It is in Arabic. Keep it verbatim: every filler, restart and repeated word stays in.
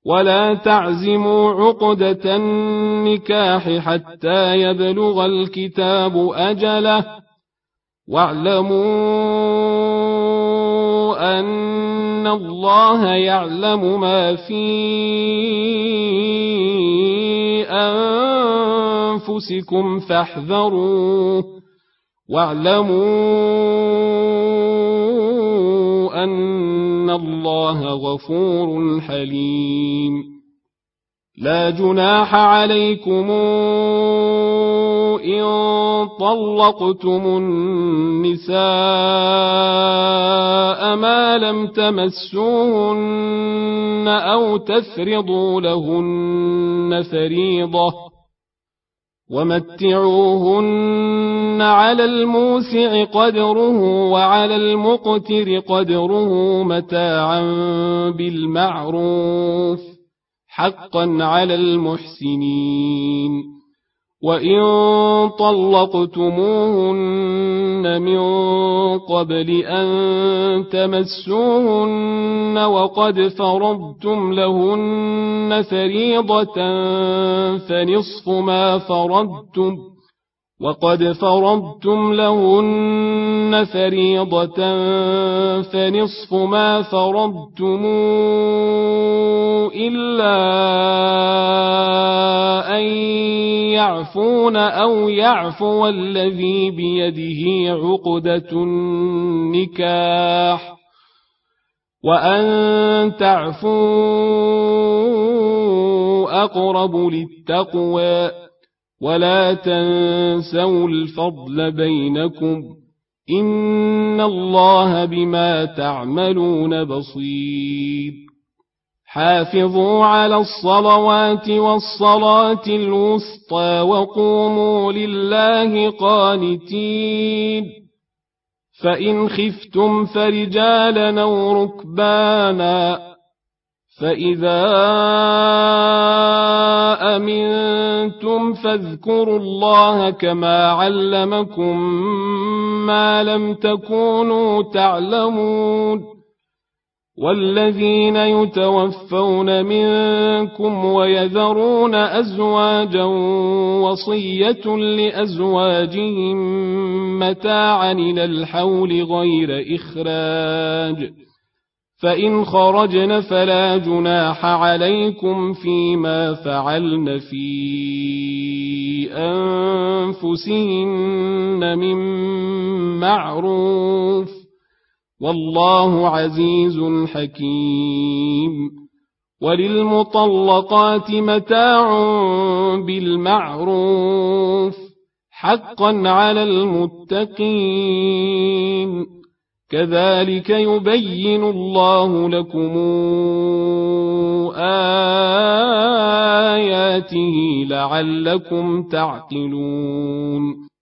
ولا تعزموا عقدة النكاح حتى يبلغ الكتاب أجله واعلموا أن الله يعلم ما في أنفسكم فاحذروه واعلموا أن الله غفور حليم لا جناح عليكم إن طلقتم النساء ما لم تمسوهن أو تفرضوا لهن فريضة ومتعوهن على الموسع قدره وعلى المقتر قدره متاعا بالمعروف حقا على المحسنين وإن طلقتموهن من قبل أن تمسوهن وقد فرضتم لهن فريضة فنصف ما فرضتم وقد فرضتم لهن فريضة فنصف ما فرضتم إلا أن يعفون أو يعفو الذي بيده عقدة النكاح وأن تعفوا أقرب للتقوى ولا تنسوا الفضل بينكم إن الله بما تعملون بصير حافظوا على الصلوات والصلاة الوسطى وقوموا لله قانتين فإن خفتم فرجالا أو ركبانا فإذا أمنتم فاذكروا الله كما علمكم ما لم تكونوا تعلمون والذين يتوفون منكم ويذرون أزواجا وصية لأزواجهم متاعا إلى الحول غير إخراج فإن خرجن فلا جناح عليكم فيما فعلن في أنفسهن من معروف والله عزيز حكيم وللمطلقات متاع بالمعروف حقا على المتقين كذلك يبين الله لكم آياته لعلكم تعقلون